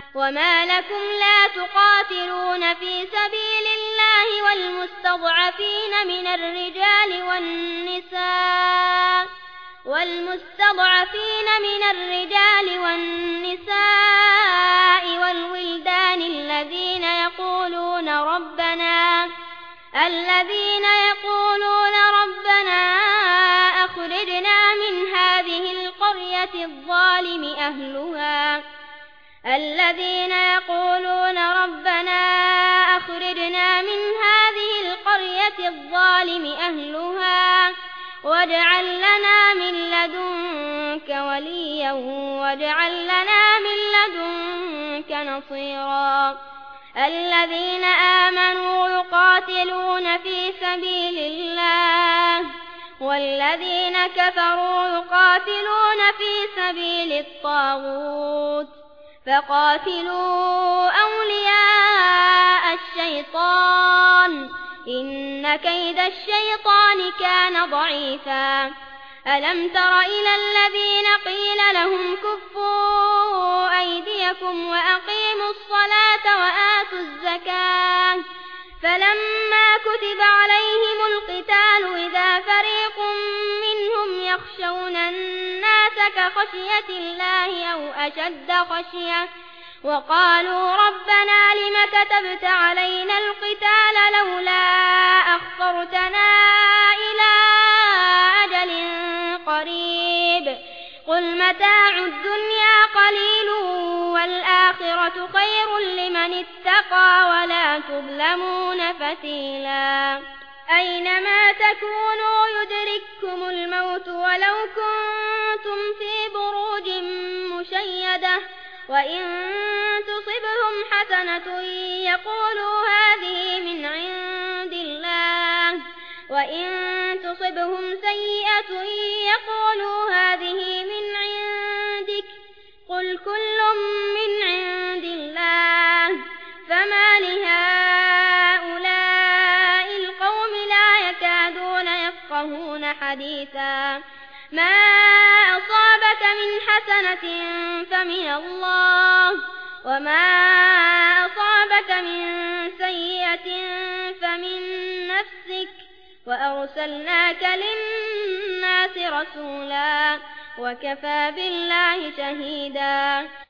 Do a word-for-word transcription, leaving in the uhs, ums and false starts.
وما لكم لا تقاتلون في سبيل الله والمستضعفين من الرجال والنساء والمستضعفين من الرجال والنساء والولدان الذين يقولون ربنا الذين يقولون ربنا أخرجنا من هذه القرية الظالم أهلها الذين يقولون ربنا أخرجنا من هذه القرية الظالم أهلها واجعل لنا من لدنك وليا واجعل لنا من لدنك نصيرا الذين آمنوا يقاتلون في سبيل الله والذين كفروا يقاتلون في سبيل الطاغوت فقاتلوا أولياء الشيطان إن كيد الشيطان كان ضعيفا ألم تر إلى الذين قيل لهم كفوا أيديكم وأقيموا الصلاة وآتوا الزكاة فلما كتب عليهم القتال إذا فريق منهم يخشون الناس كخشية الله أو أشد خشية وقالوا ربنا لم كتبت علينا القتال لولا أخرتنا إلى أجل قريب قل متاع الدنيا قليل والآخرة خير لمن اتقى ولا تظلمون فتيلا أينما تكونوا يدرككم الموت ولو كنتم في بروج مشيدة وإن تصبهم حسنة يقولوا هذه من عند الله وإن تصبهم سيئة يقولوا هذه من عندك قل كل من عند الله فما لهؤلاء القوم لا يكادون يفقهون حديثا ما أصابك من حسنة فمن الله وما أصابك من سيئة فمن نفسك وأرسلناك للناس رسولا وكفى بالله شهيدا.